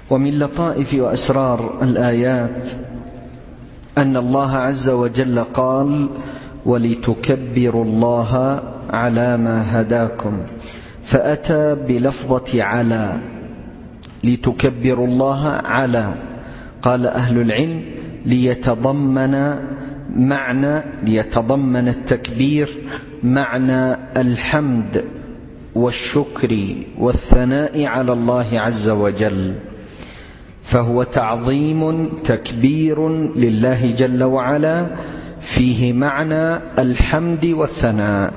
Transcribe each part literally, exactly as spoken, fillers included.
ومن لطائف وأسرار الآيات أن الله عز وجل قال: ولتكبروا الله على ما هداكم، فأتى بلفظة على، لتكبروا الله على. قال أهل العلم: ليتضمن معنى ليتضمن التكبير معنى الحمد والشكر والثناء على الله عز وجل، فهو تعظيم تكبير لله جل وعلا فيه معنى الحمد والثناء.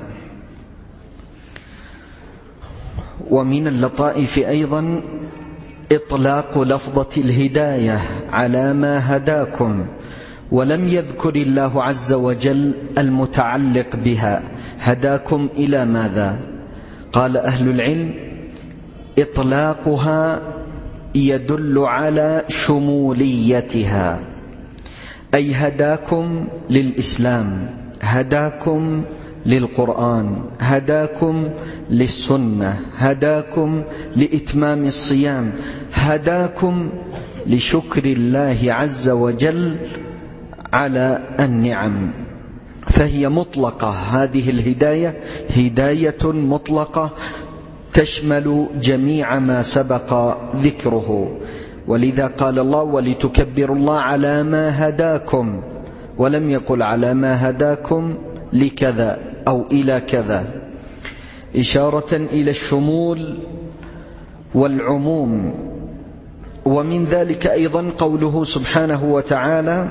ومن اللطائف أيضا إطلاق لفظة الهداية على ما هداكم، ولم يذكر الله عز وجل المتعلق بها، هداكم إلى ماذا؟ قال أهل العلم: إطلاقها يدل على شموليتها، أي هداكم للإسلام، هداكم للقرآن، هداكم للسنة، هداكم لإتمام الصيام، هداكم لشكر الله عز وجل على النعم. فهي مطلقة، هذه الهداية هداية مطلقة تشمل جميع ما سبق ذكره. ولذا قال الله: ولتكبروا الله على ما هداكم، ولم يقل على ما هداكم لكذا أو إلى كذا، إشارة إلى الشمول والعموم. ومن ذلك أيضا قوله سبحانه وتعالى: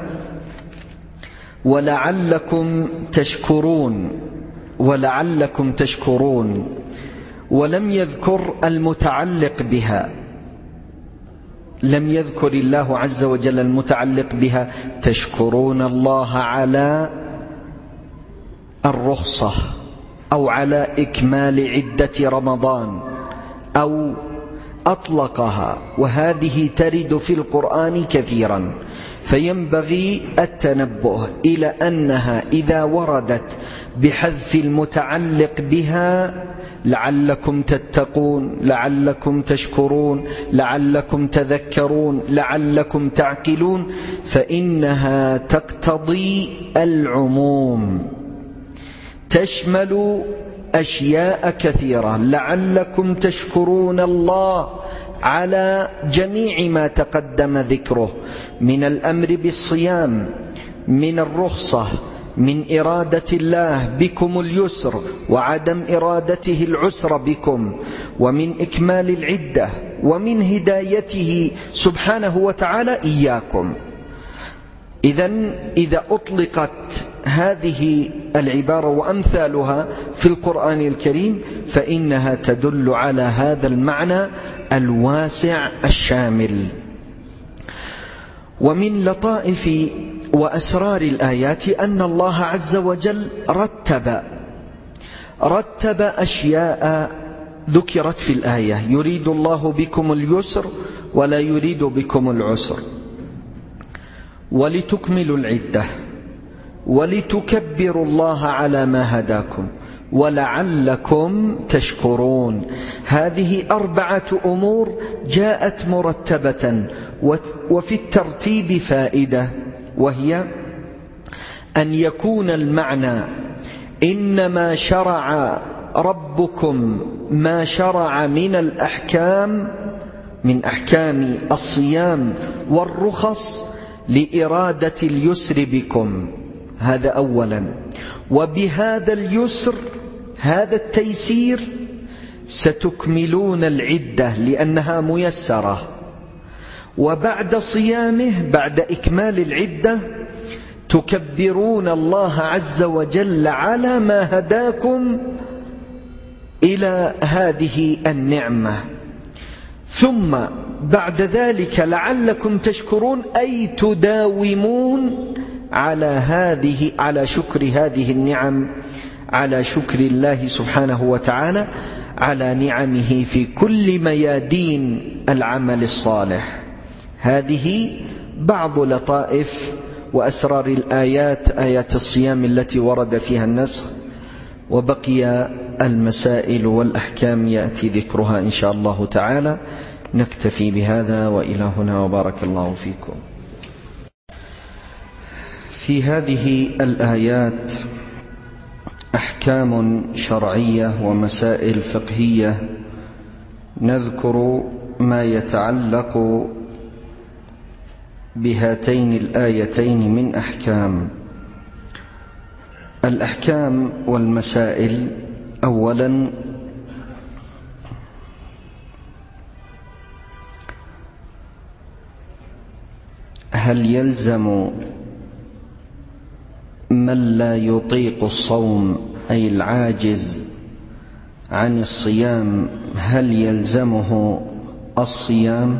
ولعلكم تشكرون، ولعلكم تشكرون، ولم يذكر المتعلق بها، لم يذكر الله عز وجل المتعلق بها: تشكرون الله على الرخصة، أو على إكمال عدة رمضان، أو أطلقها، وهذه ترد في القرآن كثيرا. فينبغي التنبه إلى أنها إذا وردت بحذف المتعلق بها: لعلكم تتقون، لعلكم تشكرون، لعلكم تذكرون، لعلكم تعقلون، فإنها تقتضي العموم، تشمل أشياء كثيرة. لعلكم تشكرون الله على جميع ما تقدم ذكره من الأمر بالصيام، من الرخصة، من إرادة الله بكم اليسر وعدم إرادته العسر بكم، ومن إكمال العدة، ومن هدايته سبحانه وتعالى إياكم. إذن إذا أطلقت هذه العبارة وأمثالها في القرآن الكريم فإنها تدل على هذا المعنى الواسع الشامل. ومن لطائف وأسرار الآيات أن الله عز وجل رتب رتب أشياء ذكرت في الآية: يريد الله بكم اليسر ولا يريد بكم العسر، ولتكملوا العدة، ولتكبروا الله على ما هداكم، ولعلكم تشكرون. هذه أربعة أمور جاءت مرتبة، وفي الترتيب فائدة، وهي أن يكون المعنى: إنما شرع ربكم ما شرع من الأحكام، من أحكام الصيام والرخص، لإرادة اليسر بكم، هذا أولا. وبهذا اليسر، هذا التيسير، ستكملون العدة لأنها ميسرة، وبعد صيامه، بعد إكمال العدة، تكبرون الله عز وجل على ما هداكم إلى هذه النعمة. ثم بعد ذلك لعلكم تشكرون، أي تداومون على هذه على شكر هذه النعم، على شكر الله سبحانه وتعالى على نعمه في كل ميادين العمل الصالح. هذه بعض لطائف وأسرار الآيات، آيات الصيام التي ورد فيها النسخ، وبقي المسائل والأحكام يأتي ذكرها إن شاء الله تعالى نكتفي بهذا وإلى هنا، وبارك الله فيكم. في هذه الآيات أحكام شرعية ومسائل فقهية، نذكر ما يتعلق بهاتين الآيتين من أحكام. الأحكام والمسائل: أولا، هل يلزم من لا يطيق الصوم أي العاجز عن الصيام، هل يلزمه الصيام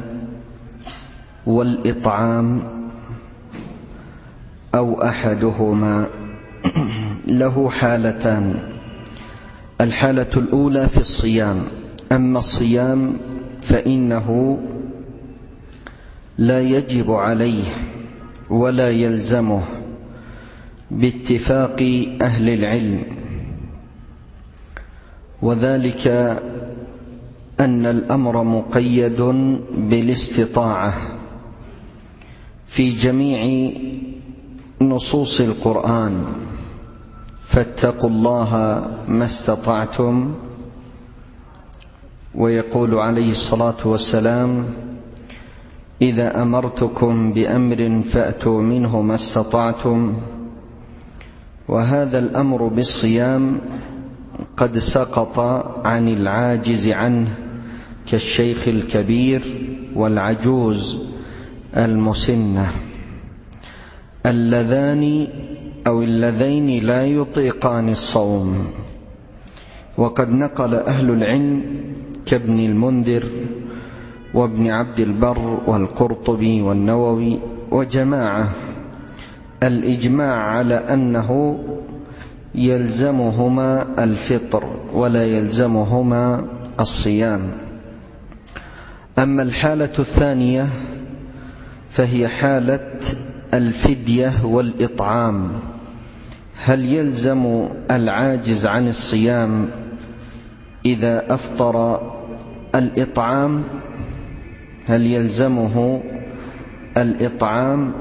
والإطعام أو أحدهما؟ له حالتان. الحالة الأولى في الصيام. أما الصيام فإنه لا يجب عليه ولا يلزمه باتفاق أهل العلم، وذلك أن الأمر مقيد بالاستطاعة في جميع نصوص القرآن: فاتقوا الله ما استطعتم. ويقول عليه الصلاة والسلام: إذا أمرتكم بأمر فأتوا منه ما استطعتم. وهذا الأمر بالصيام قد سقط عن العاجز عنه كالشيخ الكبير والعجوز المسنة، اللذان أو اللذين لا يطيقان الصوم. وقد نقل أهل العلم كابن المنذر وابن عبد البر والقرطبي والنووي وجماعة الإجماع على أنه يلزمهما الفطر ولا يلزمهما الصيام. أما الحالة الثانية فهي حالة الفدية والإطعام. هل يلزم العاجز عن الصيام إذا أفطر الإطعام؟ هل يلزمه الإطعام؟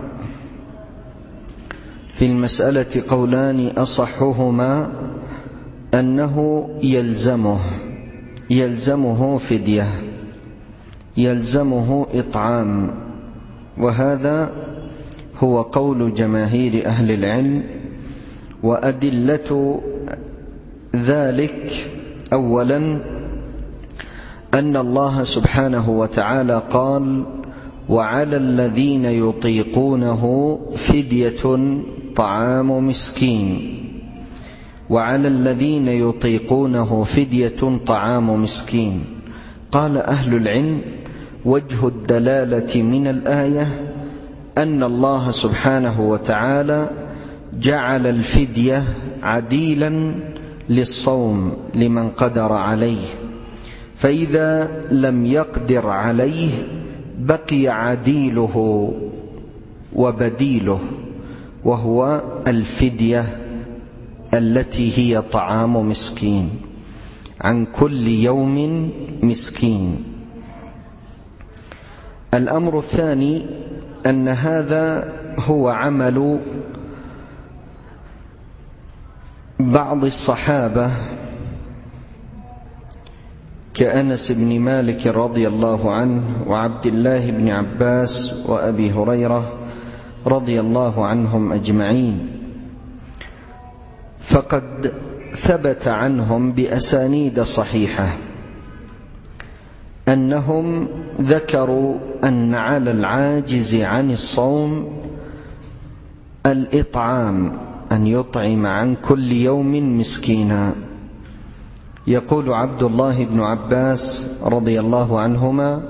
في المسألة قولان، أصحهما أنه يلزمه يلزمه فدية، يلزمه إطعام، وهذا هو قول جماهير أهل العلم. وأدلة ذلك: أولا، أن الله سبحانه وتعالى قال: وعلى الذين يطيقونه فدية طعام مسكين. وعلى الذين يطيقونه فدية طعام مسكين. قال أهل العلم: وجه الدلالة من الآية أن الله سبحانه وتعالى جعل الفدية عديلا للصوم لمن قدر عليه، فإذا لم يقدر عليه بقي عديله وبديله، وهو الفدية التي هي طعام مسكين، عن كل يوم مسكين. الأمر الثاني أن هذا هو عمل بعض الصحابة كأنس بن مالك رضي الله عنه وعبد الله بن عباس وأبي هريرة رضي الله عنهم أجمعين، فقد ثبت عنهم بأسانيد صحيحة أنهم ذكروا أن على العاجز عن الصوم الإطعام، أن يطعم عن كل يوم مسكينا. يقول عبد الله بن عباس رضي الله عنهما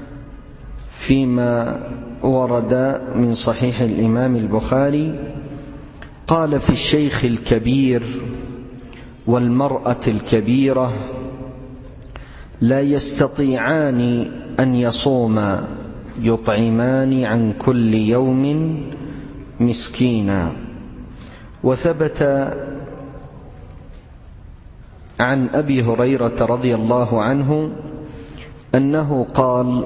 فيما ورد من صحيح الإمام البخاري: قال في الشيخ الكبير والمرأة الكبيرة لا يستطيعان أن يصوما يطعمان عن كل يوم مسكينا. وثبت عن أبي هريرة رضي الله عنه أنه قال: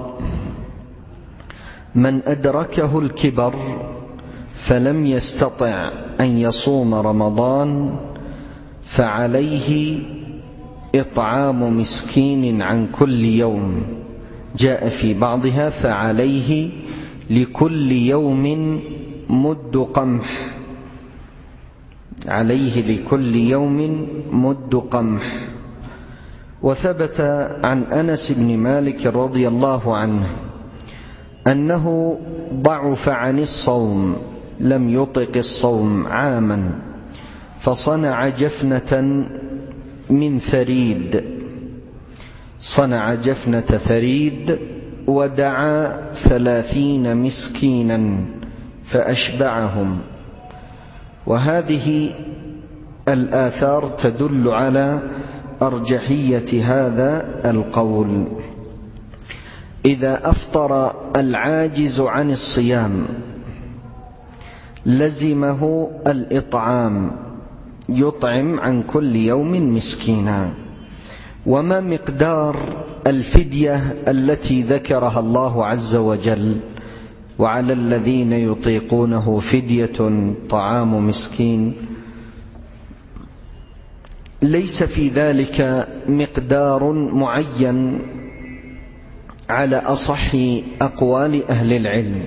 من أدركه الكبر فلم يستطع أن يصوم رمضان فعليه إطعام مسكين عن كل يوم. جاء في بعضها: فعليه لكل يوم مد قمح، عليه لكل يوم مد قمح. وثبت عن أنس بن مالك رضي الله عنه أنه ضعف عن الصوم، لم يطق الصوم عاما، فصنع جفنة من ثريد، صنع جفنة ثريد ودعا ثلاثين مسكينا فأشبعهم. وهذه الآثار تدل على أرجحية هذا القول. إذا أفطر العاجز عن الصيام لزمه الإطعام، يطعم عن كل يوم مسكينا. وما مقدار الفدية التي ذكرها الله عز وجل: وعلى الذين يطيقونه فدية طعام مسكين؟ ليس في ذلك مقدار معين على أصح أقوال أهل العلم،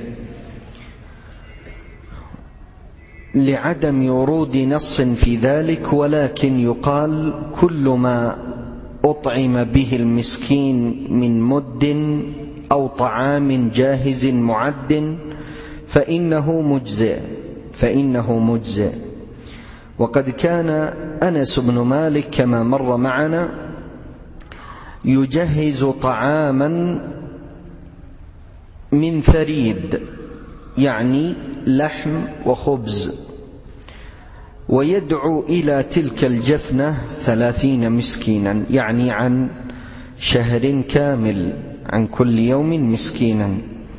لعدم ورود نص في ذلك، ولكن يقال: كل ما أطعم به المسكين من مد أو طعام جاهز معد فإنه مجزئ فإنه مجزئ. وقد كان أنس بن مالك كما مر معنا يجهز طعاما من ثريد، يعني لحم وخبز، ويدعو إلى تلك الجفنة ثلاثين مسكينا، يعني عن شهر كامل، عن كل يوم مسكينا.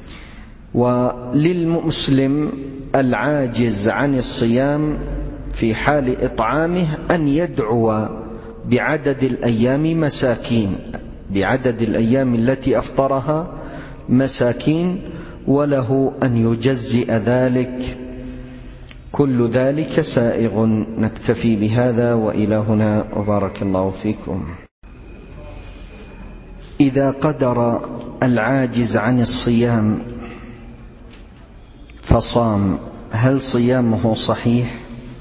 وللمسلم العاجز عن الصيام في حال إطعامه أن يدعو بعدد الأيام مساكين، بعدد الأيام التي أفطرها مساكين، وله أن يجزئ ذلك. كل ذلك سائغ. نكتفي بهذا وإلى هنا، وبارك الله فيكم. إذا قدر العاجز عن الصيام فصام، هل صيامه صحيح؟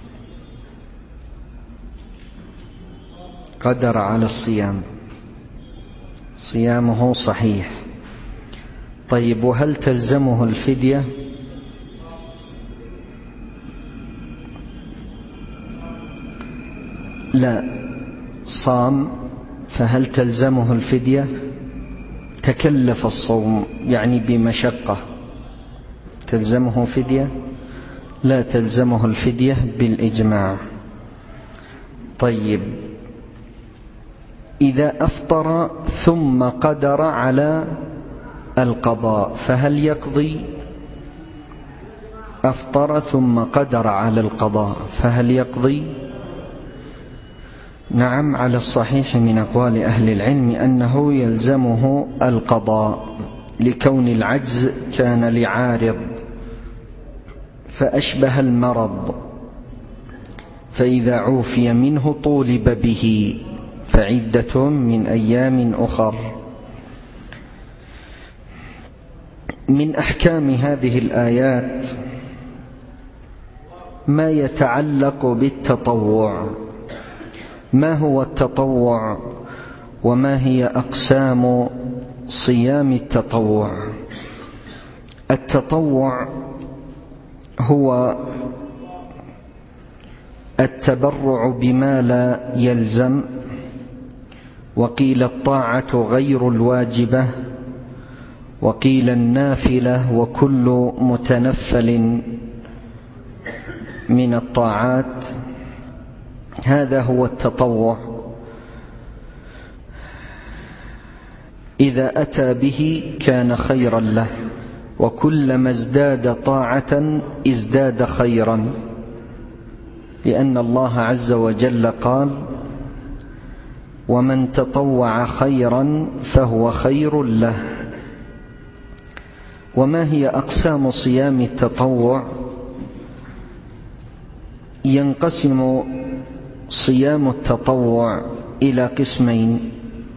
قدر على الصيام، صيامه صحيح. طيب، وهل تلزمه الفدية؟ لا، صام، فهل تلزمه الفدية؟ تكلف الصوم يعني بمشقة، تلزمه فدية؟ لا تلزمه الفدية بالإجماع. طيب، إذا أفطر ثم قدر على القضاء فهل يقضي؟ أفطر ثم قدر على القضاء فهل يقضي؟ نعم، على الصحيح من أقوال أهل العلم أنه يلزمه القضاء، لكون العجز كان لعارض فأشبه المرض، فإذا عوفي منه طولب به، فعدة من أيام أخر. من أحكام هذه الآيات ما يتعلق بالتطوع. ما هو التطوع؟ وما هي أقسام صيام التطوع؟ التطوع هو التبرع بما لا يلزم، وقيل الطاعة غير الواجبة، وقيل النافلة، وكل متنفل من الطاعات. هذا هو التطوع. إذا أتى به كان خيرا له، وكلما ازداد طاعة ازداد ومن تطوع خيرا فهو خير له. وما هي أقسام صيام التطوع؟ ينقسم صيام التطوع إلى قسمين: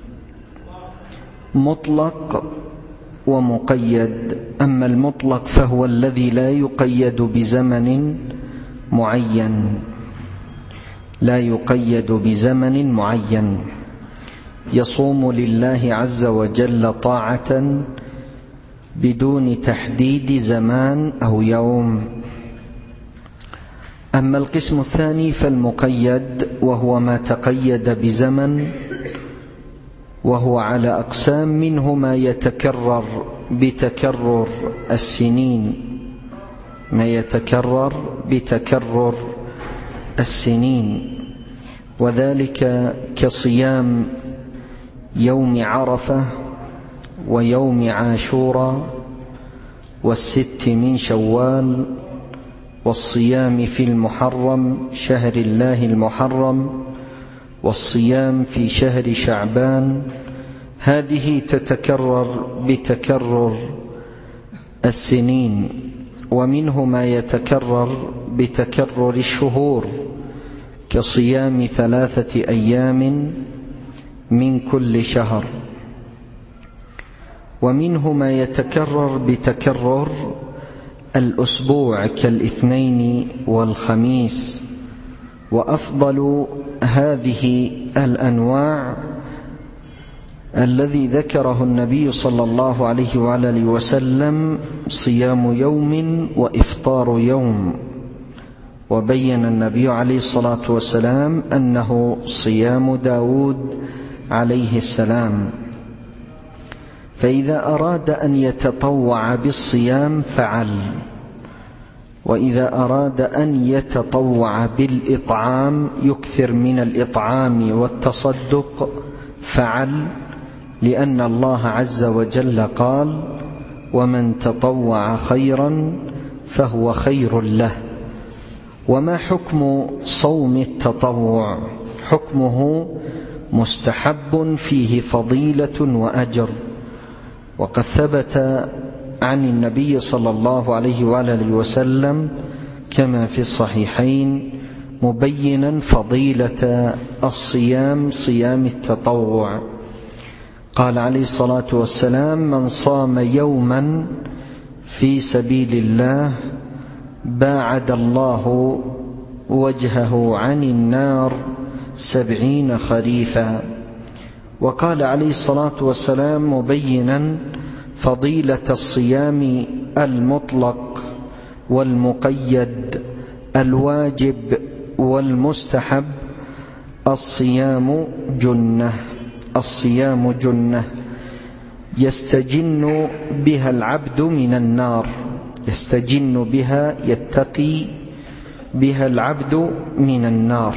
مطلق ومقيد. أما المطلق فهو الذي لا يقيد بزمن معين، لا يقيد بزمن معين، يصوم لله عز وجل طاعة بدون تحديد زمان أو يوم. أما القسم الثاني فالمقيد، وهو ما تقيد بزمن، وهو على أقسام: منه ما يتكرر بتكرر السنين، ما يتكرر بتكرر السنين، وذلك كصيام يوم عرفة ويوم عاشوراء والست من شوال، والصيام في المحرم شهر الله المحرم، والصيام في شهر شعبان. هذه تتكرر بتكرر السنين. ومنه ما يتكرر بتكرر الشهور كصيام ثلاثة أيام من كل شهر. ومنه ما يتكرر بتكرر الأسبوع كالاثنين والخميس. وأفضل هذه الأنواع الذي ذكره النبي صلى الله عليه وآله وسلم صيام يوم وإفطار يوم. وبين النبي عليه الصلاة والسلام أنه صيام داود عليه السلام. فإذا أراد أن يتطوع بالصيام فعل، وإذا أراد أن يتطوع بالإطعام يكثر من الإطعام والتصدق فعل، لأن الله عز وجل قال: ومن تطوع خيرا فهو خير له. وما حكم صوم التطوع؟ حكمه مستحب فيه فضيلة وأجر. وقد ثبت عن النبي صلى الله عليه وآله وسلم كما في الصحيحين مبينا فضيلة الصيام، صيام التطوع. قال عليه الصلاة والسلام: من صام يوما في سبيل الله باعد الله وجهه عن النار سبعين خريفا. وقال عليه الصلاة والسلام مبينا فضيلة الصيام المطلق والمقيد، الواجب والمستحب: الصيام جنة، الصيام جنة يستجن بها العبد من النار، يستجن بها، يتقي بها العبد من النار.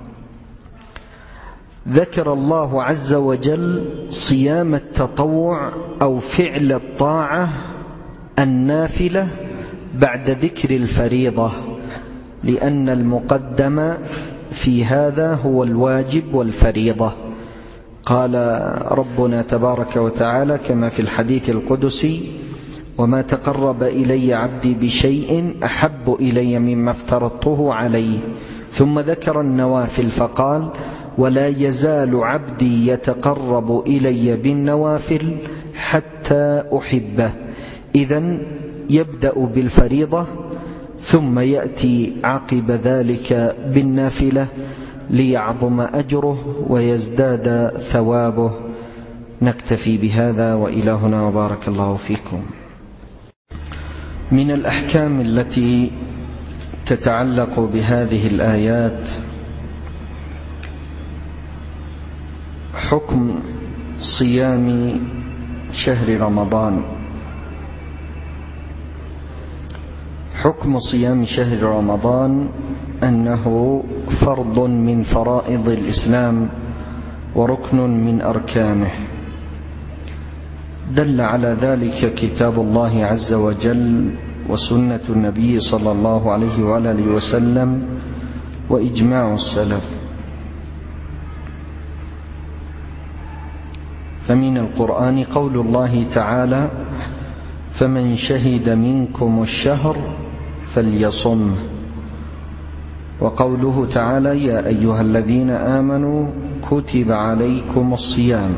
ذكر الله عز وجل صيام التطوع أو فعل الطاعة النافلة بعد ذكر الفريضة، لأن المقدم في هذا هو الواجب والفريضة. قال ربنا تبارك وتعالى كما في الحديث القدسي: وما تقرب إلي عبدي بشيء أحب إلي مما افترضته عليه. ثم ذكر النوافل فقال: ولا يزال عبدي يتقرب إلي بالنوافل حتى أحبه. إذن يبدأ بالفريضة ثم يأتي عقب ذلك بالنافلة ليعظم أجره ويزداد ثوابه. نكتفي بهذا وإلهنا وبارك الله فيكم. من الأحكام التي تتعلق بهذه الآيات حكم صيام شهر رمضان. حكم صيام شهر رمضان أنه فرض من فرائض الإسلام وركن من أركانه. دل على ذلك كتاب الله عز وجل وسنة النبي صلى الله عليه وآله وسلم وإجماع السلف. فمن القرآن قول الله تعالى: فمن شهد منكم الشهر فليصمه. وقوله تعالى: يا أيها الذين آمنوا كتب عليكم الصيام.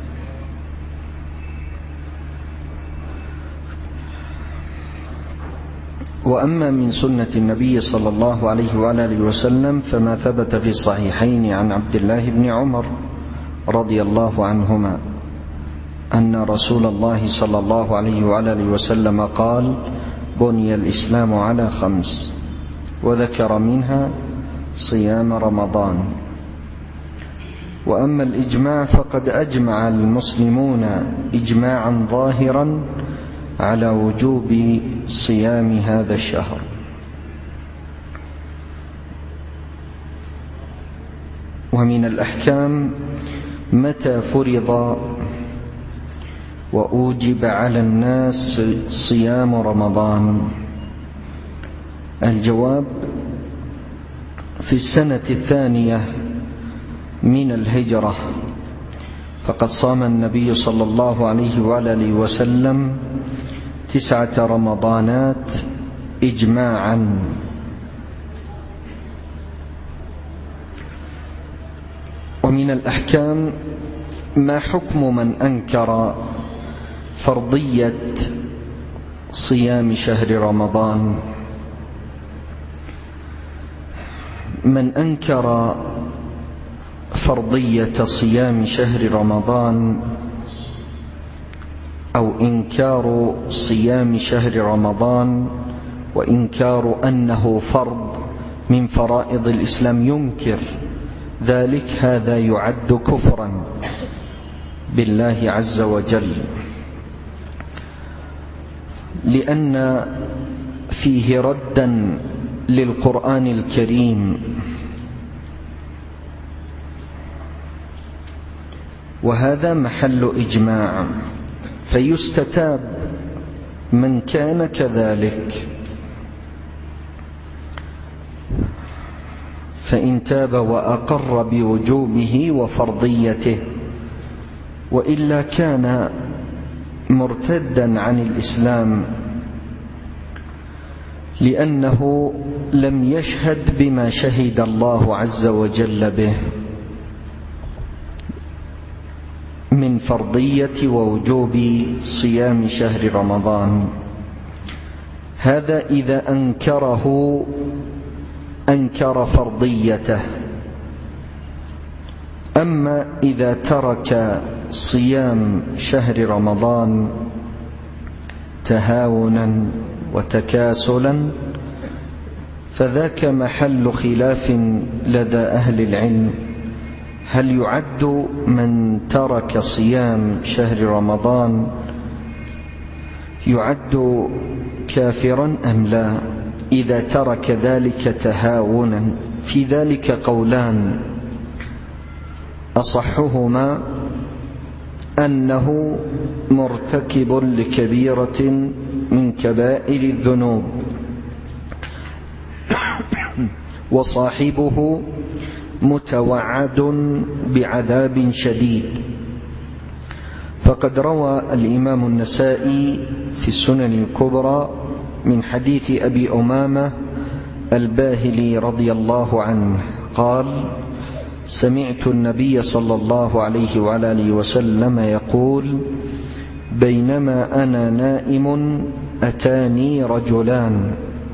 وأما من سنة النبي صلى الله عليه وآله وسلم فما ثبت في الصحيحين عن عبد الله بن عمر رضي الله عنهما أن رسول الله صلى الله عليه وآله وسلم قال: بني الإسلام على خمس، وذكر منها صيام رمضان. وأما الإجماع فقد أجمع المسلمون إجماعا ظاهرا على وجوب صيام هذا الشهر. ومن الأحكام متى فرض وأوجب على الناس صيام رمضان؟ الجواب: في السنة الثانية من الهجرة، فقد صام النبي صلى الله عليه وآله وسلم تسعة رمضانات إجماعا. ومن الأحكام ما حكم من أنكر فرضية صيام شهر رمضان. من أنكر فرضية صيام شهر رمضان أو إنكار صيام شهر رمضان وإنكار أنه فرض من فرائض الإسلام ينكر ذلك، هذا يعد كفرا بالله عز وجل، لأن فيه ردا للقرآن الكريم، وهذا محل إجماع، فيستتاب من كان كذلك، فإن تاب وأقر بوجوبه وفرضيته، وإلا كان مرتدا عن الإسلام، لأنه لم يشهد بما شهد الله عز وجل به من فرضية ووجوب صيام شهر رمضان. هذا إذا أنكره أنكر فرضيته. أما إذا ترك صيام شهر رمضان تهاونا وتكاسلا فذاك محل خلاف لدى أهل العلم، هل يعد من ترك صيام شهر رمضان يعد كافرا أم لا إذا ترك ذلك تهاونا؟ في ذلك قولان، أصحهما أنه مرتكب لكبيرة من كبائر الذنوب وصاحبه متوعد بعذاب شديد. فقد روى الإمام النسائي في السنن الكبرى من حديث أبي أمامة الباهلي رضي الله عنه قال: سمعت النبي صلى الله عليه وآله وسلم يقول: بينما أنا نائم أتاني رجلان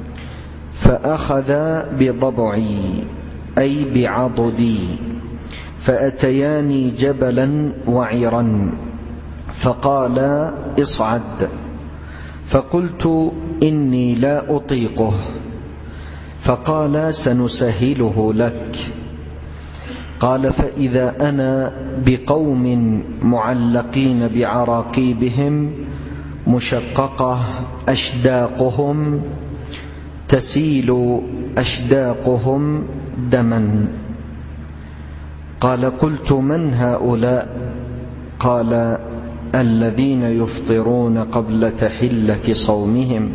فأخذا بضبعي أي بعضدي، فأتياني جبلا وعرا فقالا: اصعد. فقلت: إني لا أطيقه. فقال: سنسهله لك. قال: فإذا أنا بقوم معلقين بعراقيبهم مشققة أشداقهم تسيل أشداقهم دما. قال: قلت: من هؤلاء؟ قال: الذين يفطرون قبل تحلة صومهم.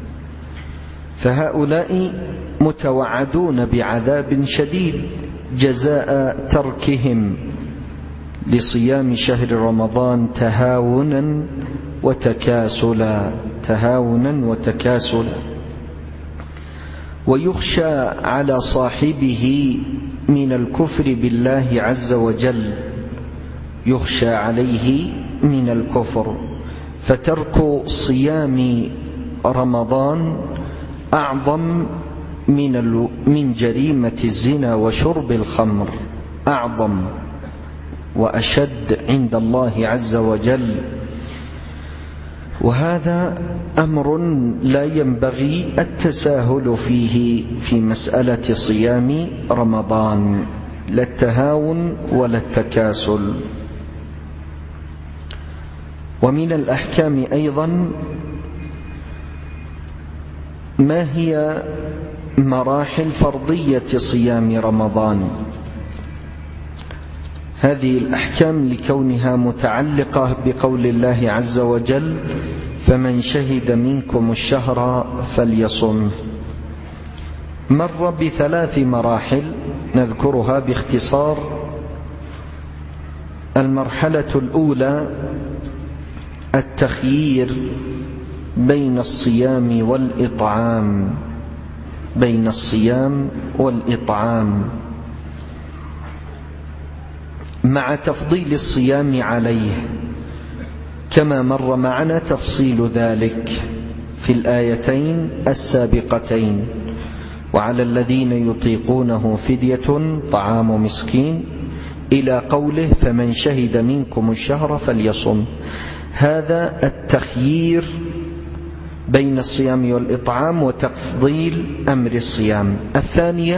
فهؤلاء متوعدون بعذاب شديد جزاء تركهم لصيام شهر رمضان تهاونا وتكاسلا تهاونا وتكاسلا ويخشى على صاحبه من الكفر بالله عز وجل، يخشى عليه من الكفر، فترك صيام رمضان أعظم من من جريمة الزنا وشرب الخمر، أعظم وأشد عند الله عز وجل. وهذا أمر لا ينبغي التساهل فيه في مسألة صيام رمضان، لا التهاون ولا التكاسل. ومن الأحكام أيضا ما هي مراحل فرضية صيام رمضان. هذه الأحكام لكونها متعلقة بقول الله عز وجل: فمن شهد منكم الشهر فليصم. مر بثلاث مراحل نذكرها باختصار. المرحلة الأولى التخيير بين الصيام والإطعام، بين الصيام والإطعام، مع تفضيل الصيام عليه، كما مر معنا تفصيل ذلك في الآيتين السابقتين: وعلى الذين يطيقونه فدية طعام مسكين، إلى قوله: فمن شهد منكم الشهر فليصم. هذا التخيير بين الصيام والإطعام وتفضيل أمر الصيام. الثانية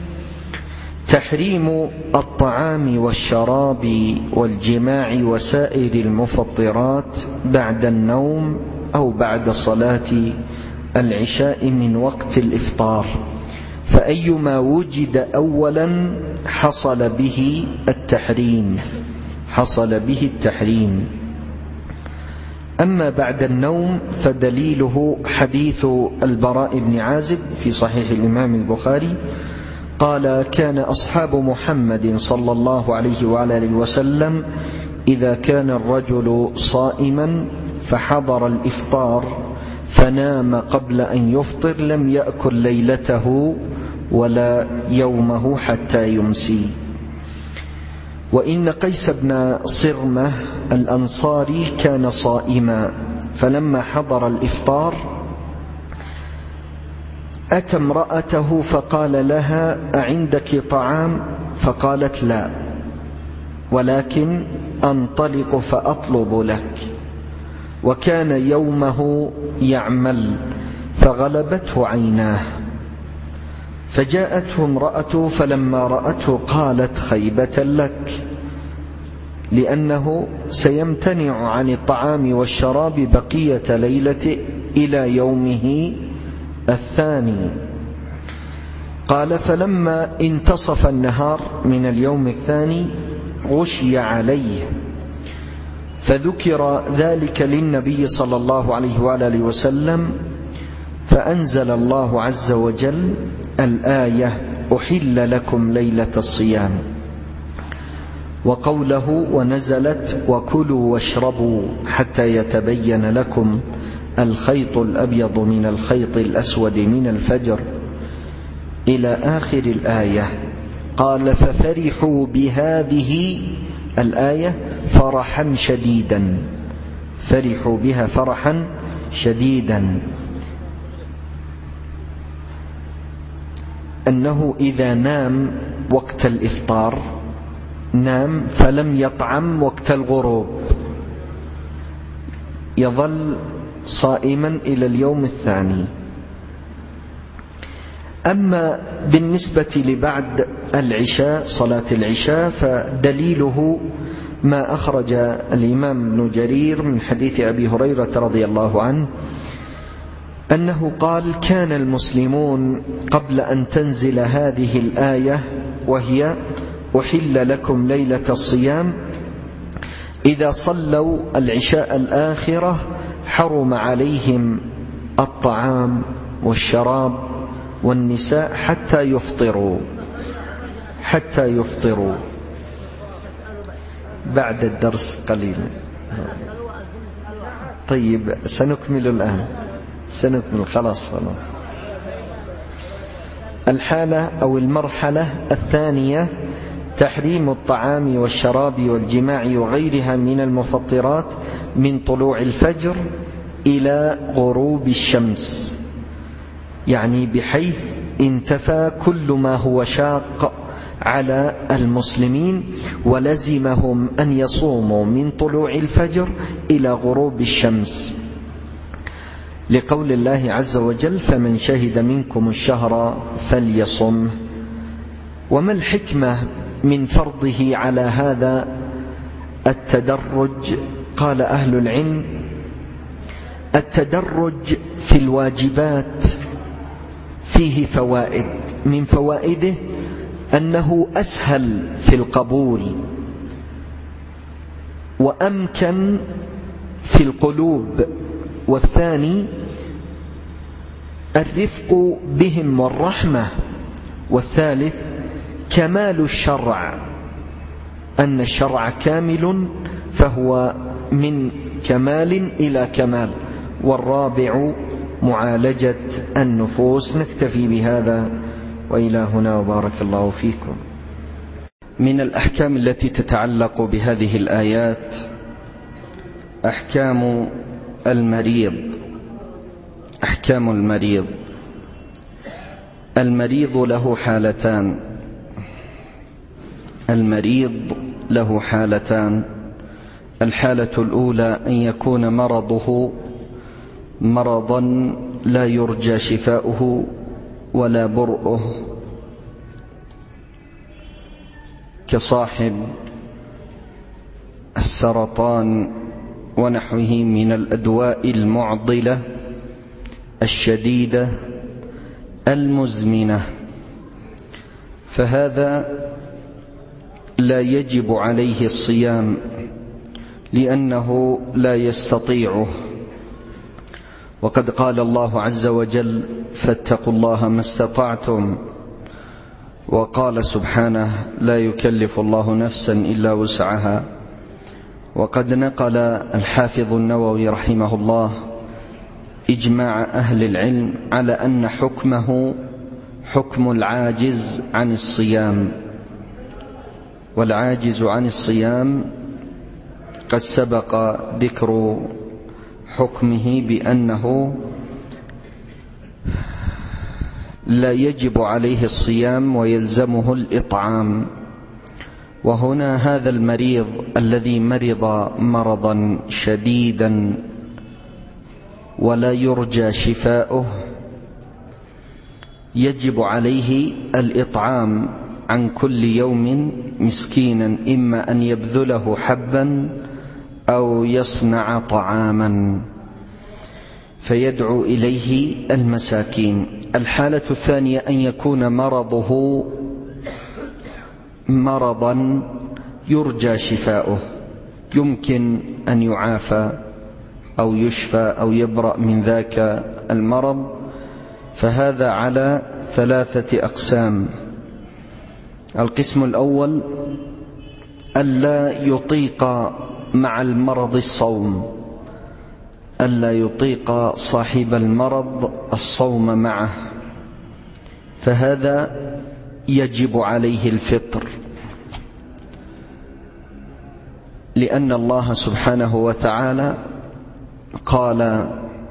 تحريم الطعام والشراب والجماع وسائر المفطرات بعد النوم أو بعد صلاة العشاء من وقت الإفطار، فأيما وجد أولا حصل به التحريم، حصل به التحريم. أما بعد النوم فدليله حديث البراء بن عازب في صحيح الإمام البخاري قال: كان أصحاب محمد صلى الله عليه وآله وسلم إذا كان الرجل صائما فحضر الإفطار فنام قبل أن يفطر لم يأكل ليلته ولا يومه حتى يمسي. وإن قيس بن صرمة الأنصاري كان صائما، فلما حضر الإفطار أتى امرأته فقال لها: أعندك طعام؟ فقالت: لا، ولكن أنطلق فأطلب لك. وكان يومه يعمل فغلبته عيناه، فجاءته امرأته فلما رأته قالت: خيبة لك، لأنه سيمتنع عن الطعام والشراب بقية ليلة إلى يومه الثاني. قال: فلما انتصف النهار من اليوم الثاني غشي عليه، فذكر ذلك للنبي صلى الله عليه وآله وسلم، فأنزل الله عز وجل الآية: أحل لكم ليلة الصيام، وقوله: ونزلت: وكلوا واشربوا حتى يتبين لكم الخيط الأبيض من الخيط الأسود من الفجر، إلى آخر الآية. قال: ففرحوا بهذه الآية فرحا شديدا، فرحوا بها فرحا شديدا، أنه إذا نام وقت الإفطار، نام فلم يطعم وقت الغروب، يظل صائما إلى اليوم الثاني. أما بالنسبة لبعد العشاء، صلاة العشاء، فدليله ما أخرج الإمام ابن جرير من حديث أبي هريرة رضي الله عنه أنه قال: كان المسلمون قبل أن تنزل هذه الآية وهي أحل لكم ليلة الصيام، إذا صلوا العشاء الآخرة حرم عليهم الطعام والشراب والنساء حتى يفطروا، حتى يفطروا. بعد الدرس قليلا. طيب سنكمل الآن، سنكمل خلاص خلاص. الحالة أو المرحلة الثانية تحريم الطعام والشراب والجماع وغيرها من المفطرات من طلوع الفجر إلى غروب الشمس، يعني بحيث انتفى كل ما هو شاق على المسلمين ولزمهم أن يصوموا من طلوع الفجر إلى غروب الشمس، لقول الله عز وجل: فمن شهد منكم الشهر فليصمه. وما الحكمة من فرضه على هذا التدرج؟ قال أهل العلم: التدرج في الواجبات فيه فوائد، من فوائده أنه أسهل في القبول وأمكن في القلوب، والثاني الرفق بهم والرحمة، والثالث كمال الشرع، أن الشرع كامل فهو من كمال إلى كمال، والرابع معالجة النفوس. نكتفي بهذا وإلى هنا، وبارك الله فيكم. من الأحكام التي تتعلق بهذه الآيات أحكام المريض. أحكام المريض. المريض له حالتان. المريض له حالتان. الحالة الأولى أن يكون مرضه مرضا لا يرجى شفاؤه ولا برؤه، كصاحب السرطان ونحوه من الأدواء المعضلة الشديدة المزمنة، فهذا لا يجب عليه الصيام لأنه لا يستطيعه. وقد قال الله عز وجل: فاتقوا الله ما استطعتم. وقال سبحانه: لا يكلف الله نفسا إلا وسعها. وقد نقل الحافظ النووي رحمه الله إجماع أهل العلم على أن حكمه حكم العاجز عن الصيام، والعاجز عن الصيام قد سبق ذكر حكمه بأنه لا يجب عليه الصيام ويلزمه الإطعام. وهنا هذا المريض الذي مرض مرضا شديدا ولا يرجى شفاؤه يجب عليه الإطعام عن كل يوم مسكينا، إما أن يبذله حبا أو يصنع طعاما فيدعو إليه المساكين. الحالة الثانية أن يكون مرضه مرضا يرجى شفاؤه، يمكن أن يعافى أو يشفى أو يبرأ من ذاك المرض، فهذا على ثلاثة أقسام. القسم الأول ألا يطيق مع المرض الصوم، ألا يطيق صاحب المرض الصوم معه، فهذا يجب عليه الفطر، لأن الله سبحانه وتعالى قال: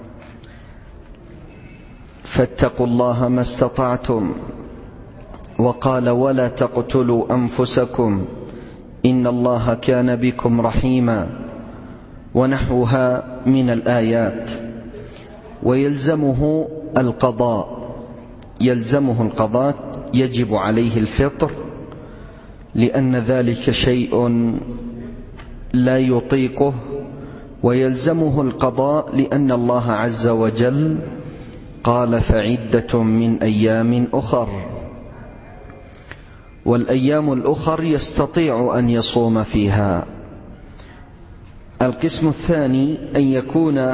فاتقوا الله ما استطعتم، وقال: ولا تقتلوا أنفسكم إن الله كان بكم رحيما، ونحوها من الآيات. ويلزمه القضاء، يلزمه القضاء، يجب عليه الفطر، لأن ذلك شيء لا يطيقه، ويلزمه القضاء لأن الله عز وجل قال: فعدة من أيام أخر، والأيام الأخر يستطيع أن يصوم فيها. القسم الثاني أن يكون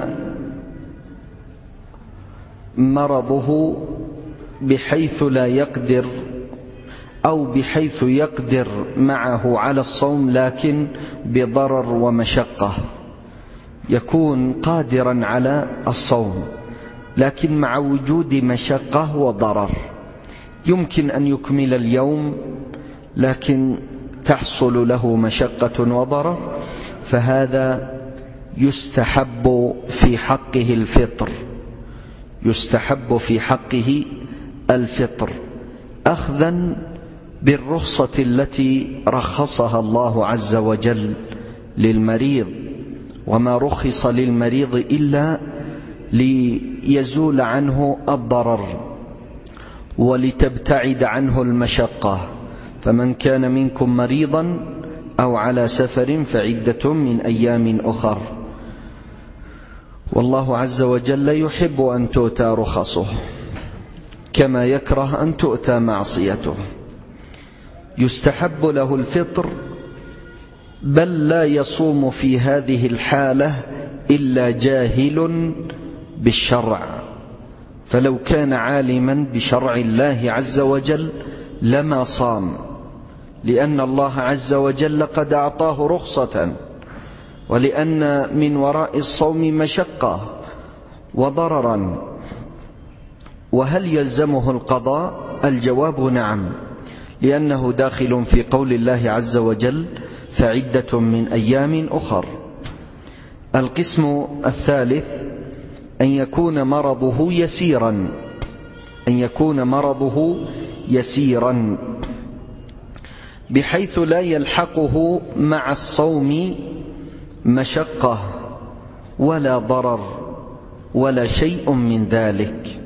مرضه بحيث لا يقدر أو بحيث يقدر معه على الصوم لكن بضرر ومشقة، يكون قادرا على الصوم لكن مع وجود مشقة وضرر، يمكن أن يكمل اليوم لكن تحصل له مشقة وضرر، فهذا يستحب في حقه الفطر، يستحب في حقه الفطر أخذا بالرخصة التي رخصها الله عز وجل للمريض، وما رخص للمريض إلا ليزول عنه الضرر ولتبتعد عنه المشقة. فمن كان منكم مريضا أو على سفر فعدة من أيام أخر. والله عز وجل يحب أن تؤتى رخصه كما يكره أن تؤتى معصيته. يستحب له الفطر، بل لا يصوم في هذه الحالة إلا جاهل بالشرع، فلو كان عالما بشرع الله عز وجل لما صام، لأن الله عز وجل قد أعطاه رخصة، ولأن من وراء الصوم مشقة وضررا. وهل يلزمه القضاء؟ الجواب نعم، لأنه داخل في قول الله عز وجل فعدة من أيام أخر. القسم الثالث أن يكون مرضه يسيرا، أن يكون مرضه يسيرا بحيث لا يلحقه مع الصوم مشقة ولا ضرر ولا شيء من ذلك،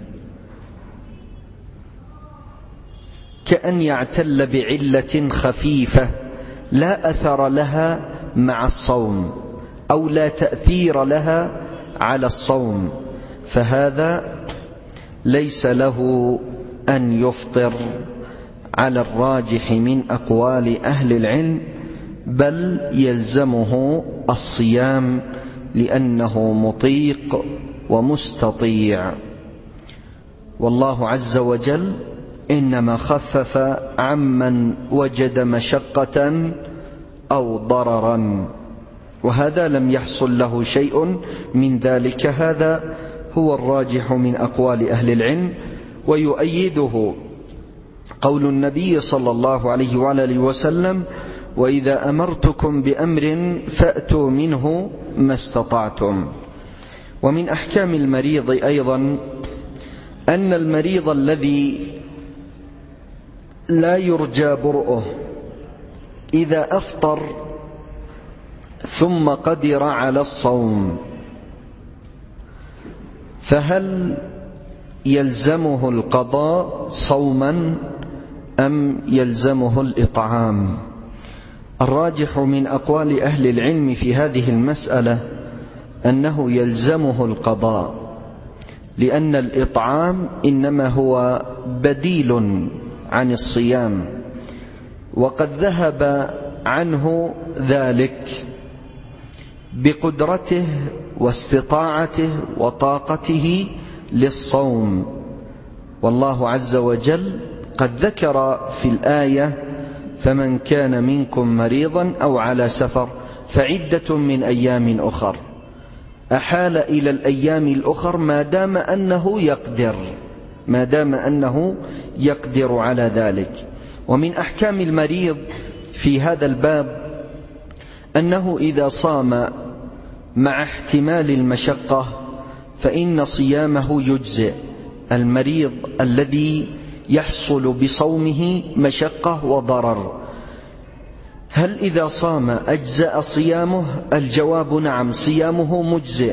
كأن يعتل بعلة خفيفة لا أثر لها مع الصوم أو لا تأثير لها على الصوم، فهذا ليس له أن يفطر على الراجح من أقوال أهل العلم، بل يلزمه الصيام لأنه مطيق ومستطيع. والله عز وجل إنما خفف عمن وجد مشقة أو ضررا، وهذا لم يحصل له شيء من ذلك. هذا هو الراجح من أقوال أهل العلم، ويؤيده قول النبي صلى الله عليه وآله وسلم وإذا أمرتكم بأمر فأتوا منه ما استطعتم. ومن أحكام المريض أيضا أن المريض الذي لا يرجى برؤه إذا أفطر ثم قدر على الصوم فهل يلزمه القضاء صوما أم يلزمه الإطعام؟ الراجح من أقوال أهل العلم في هذه المسألة أنه يلزمه القضاء، لأن الإطعام إنما هو بديل عن الصيام، وقد ذهب عنه ذلك بقدرته واستطاعته وطاقته للصوم. والله عز وجل قد ذكر في الآية فمن كان منكم مريضا أو على سفر فعدة من أيام أخر، أحال إلى الأيام الأخر ما دام أنه يقدر ما دام أنه يقدر على ذلك. ومن أحكام المريض في هذا الباب أنه إذا صام مع احتمال المشقة فإن صيامه يجزئ. المريض الذي يحصل بصومه مشقة وضرر، هل إذا صام أجزأ صيامه؟ الجواب نعم، صيامه مجزئ.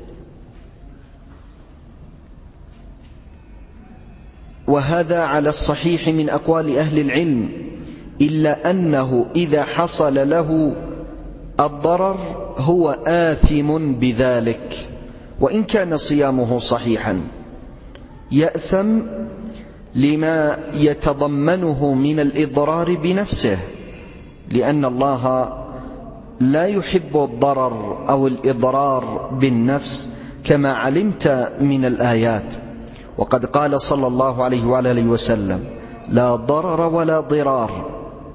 وهذا على الصحيح من أقوال أهل العلم، إلا أنه إذا حصل له الضرر هو آثم بذلك، وإن كان صيامه صحيحا يأثم لما يتضمنه من الإضرار بنفسه، لأن الله لا يحب الضرر أو الإضرار بالنفس كما علمت من الآيات. وقد قال صلى الله عليه وآله وسلم لا ضرر ولا ضرار.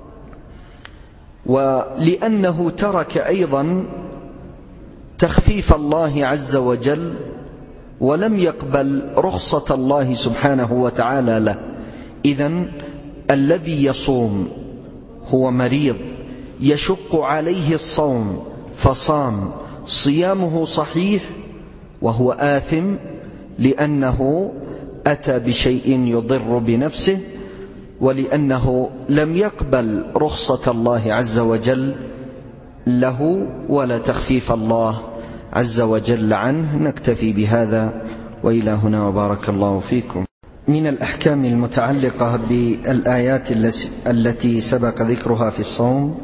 ولأنه ترك أيضا تخفيف الله عز وجل ولم يقبل رخصة الله سبحانه وتعالى له. إذن الذي يصوم هو مريض يشق عليه الصوم فصام، صيامه صحيح وهو آثم لأنه أتى بشيء يضر بنفسه، ولأنه لم يقبل رخصة الله عز وجل له ولا تخفيف الله عز وجل عنه. نكتفي بهذا وإلى هنا وبارك الله فيكم. من الأحكام المتعلقة بالآيات التي سبق ذكرها في الصوم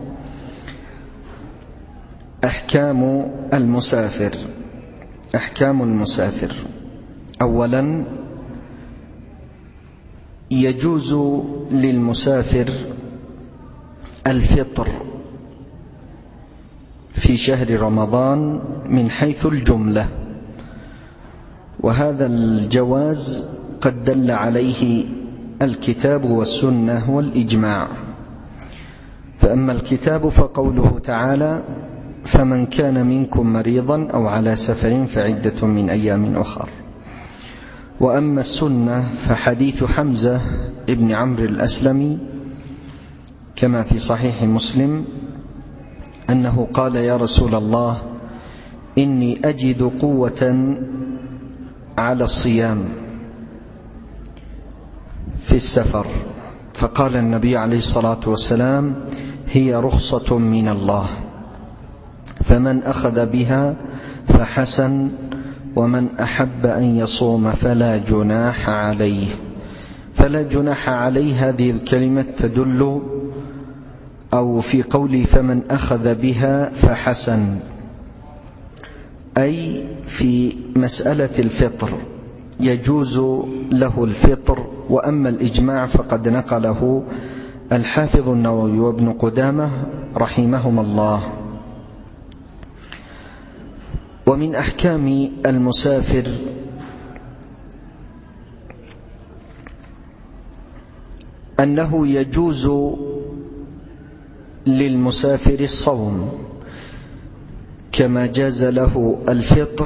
أحكام المسافر. أحكام المسافر: أولا، يجوز للمسافر الفطر في شهر رمضان من حيث الجملة، وهذا الجواز قد دل عليه الكتاب والسنة والإجماع. فأما الكتاب فقوله تعالى: فمن كان منكم مريضا أو على سفر فعدة من أيام أخر. وأما السنة فحديث حمزة ابن عمرو الأسلمي كما في صحيح مسلم أنه قال: يا رسول الله، إني أجد قوة على الصيام في السفر. فقال النبي عليه الصلاة والسلام: هي رخصة من الله، فمن أخذ بها فحسن، ومن أحب أن يصوم فلا جناح عليه. فلا جناح عليه هذه الكلمة تدل، أو في قول فمن أخذ بها فحسن، أي في مسألة الفطر يجوز له الفطر. وأما الإجماع فقد نقله الحافظ النووي وابن قدامة رحمهما الله. ومن أحكام المسافر أنه يجوز للمسافر الصوم كما جاز له الفطر،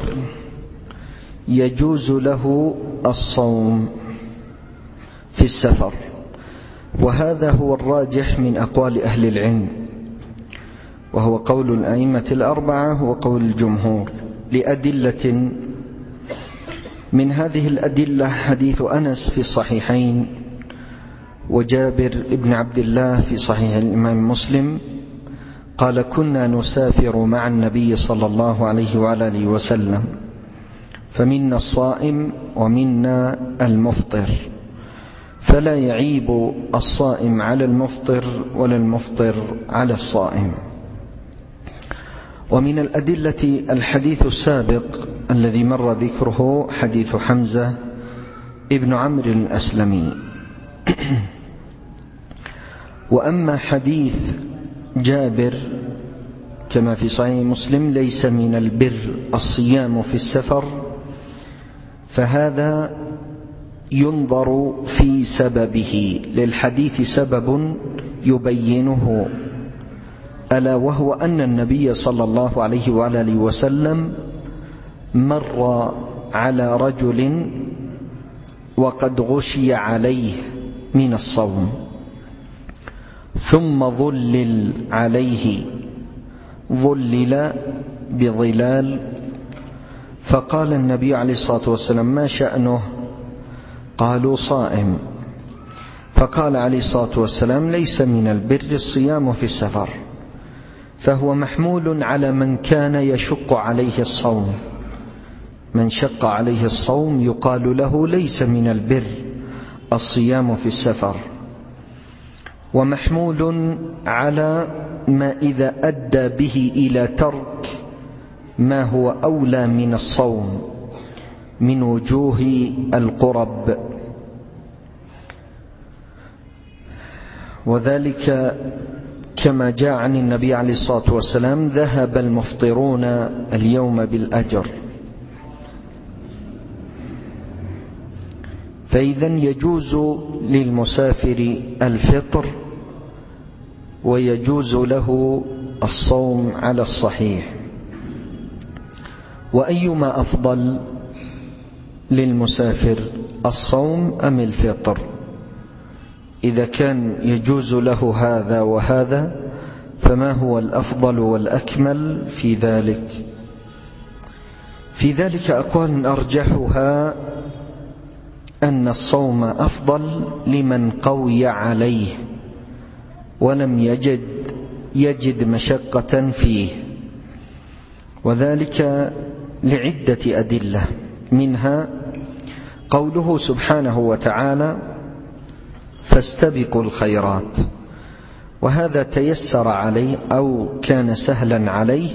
يجوز له الصوم في السفر. وهذا هو الراجح من أقوال أهل العلم، وهو قول الأئمة الأربعة وقول الجمهور، لأدلة. من هذه الأدلة حديث أنس في الصحيحين، وجابر ابن عبد الله في صحيح الإمام مسلم قال: كنا نسافر مع النبي صلى الله عليه وعلى آله وسلم، فمنا الصائم ومنا المفطر، فلا يعيب الصائم على المفطر ولا المفطر على الصائم. ومن الأدلة الحديث السابق الذي مر ذكره، حديث حمزة ابن عمرو الأسلمي. وأما حديث جابر كما في صحيح مسلم: ليس من البر الصيام في السفر، فهذا ينظر في سببه. للحديث سبب يبينه، ألا وهو أن النبي صلى الله عليه وآله وسلم مر على رجل وقد غشي عليه من الصوم، ثم ظلل عليه، ظلل بظلال، فقال النبي عليه الصلاة والسلام: ما شأنه؟ قالوا: صائم. فقال عليه الصلاة والسلام: ليس من البر الصيام في السفر. فهو محمول على من كان يشق عليه الصوم. من شق عليه الصوم يقال له ليس من البر الصيام في السفر. ومحمول على ما إذا أدى به إلى ترك ما هو أولى من الصوم من وجوه القرب، وذلك كما جاء عن النبي عليه الصلاة والسلام: ذهب المفطرون اليوم بالأجر. فإذن يجوز للمسافر الفطر ويجوز له الصوم على الصحيح؟ وأيما أفضل للمسافر، الصوم أم الفطر؟ إذا كان يجوز له هذا وهذا فما هو الأفضل والأكمل في ذلك؟ في ذلك أقوال أرجحها أن الصوم أفضل لمن قوي عليه ولم يجد يجد مشقة فيه، وذلك لعدة أدلة، منها قوله سبحانه وتعالى: فاستبقوا الخيرات، وهذا تيسر عليه أو كان سهلا عليه،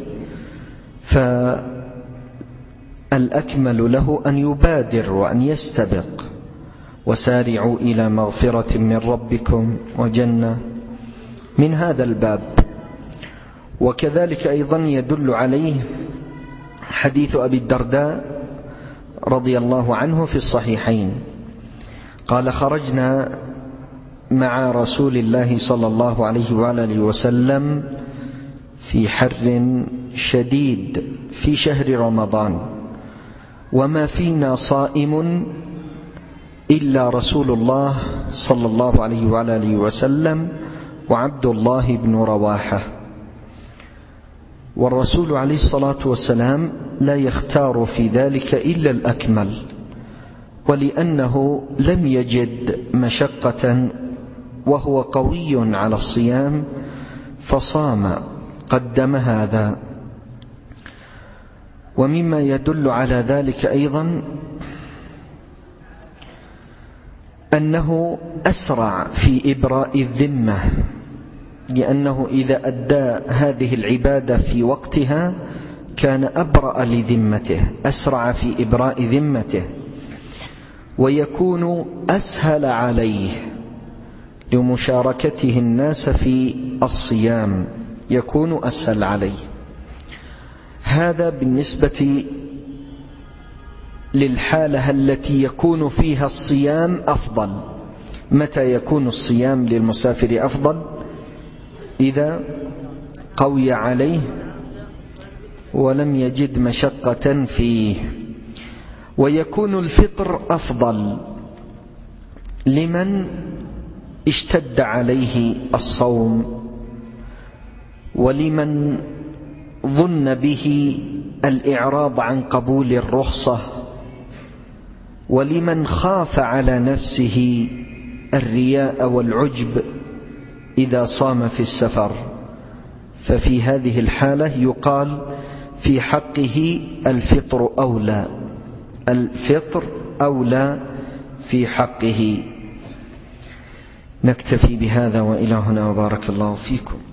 فالأكمل له أن يبادر وأن يستبق. وسارعوا إلى مغفرة من ربكم وجنة، من هذا الباب. وكذلك أيضا يدل عليه حديث أبي الدرداء رضي الله عنه في الصحيحين، قال: خرجنا مع رسول الله صلى الله عليه وآله وسلم في حر شديد في شهر رمضان، وما فينا صائم إلا رسول الله صلى الله عليه وآله وسلم وعبد الله بن رواحة. والرسول عليه الصلاة والسلام لا يختار في ذلك إلا الأكمل، ولأنه لم يجد مشقة وهو قوي على الصيام فصام، قدم هذا. ومما يدل على ذلك أيضا أنه أسرع في إبراء الذمة، لأنه إذا أدى هذه العبادة في وقتها كان أبرأ لذمته، أسرع في إبراء ذمته، ويكون أسهل عليه لمشاركته الناس في الصيام، يكون أسهل عليه. هذا بالنسبة للحالة التي يكون فيها الصيام أفضل. متى يكون الصيام للمسافر أفضل؟ إذا قوي عليه ولم يجد مشقة فيه. ويكون الفطر أفضل لمن اشتد عليه الصوم، ولمن ظن به الإعراض عن قبول الرخصة، ولمن خاف على نفسه الرياء والعجب إذا صام في السفر. ففي هذه الحالة يقال في حقه الفطر أولى، الفطر أولى في حقه. نكتفي بهذا وإلى هنا، وبارك الله فيكم.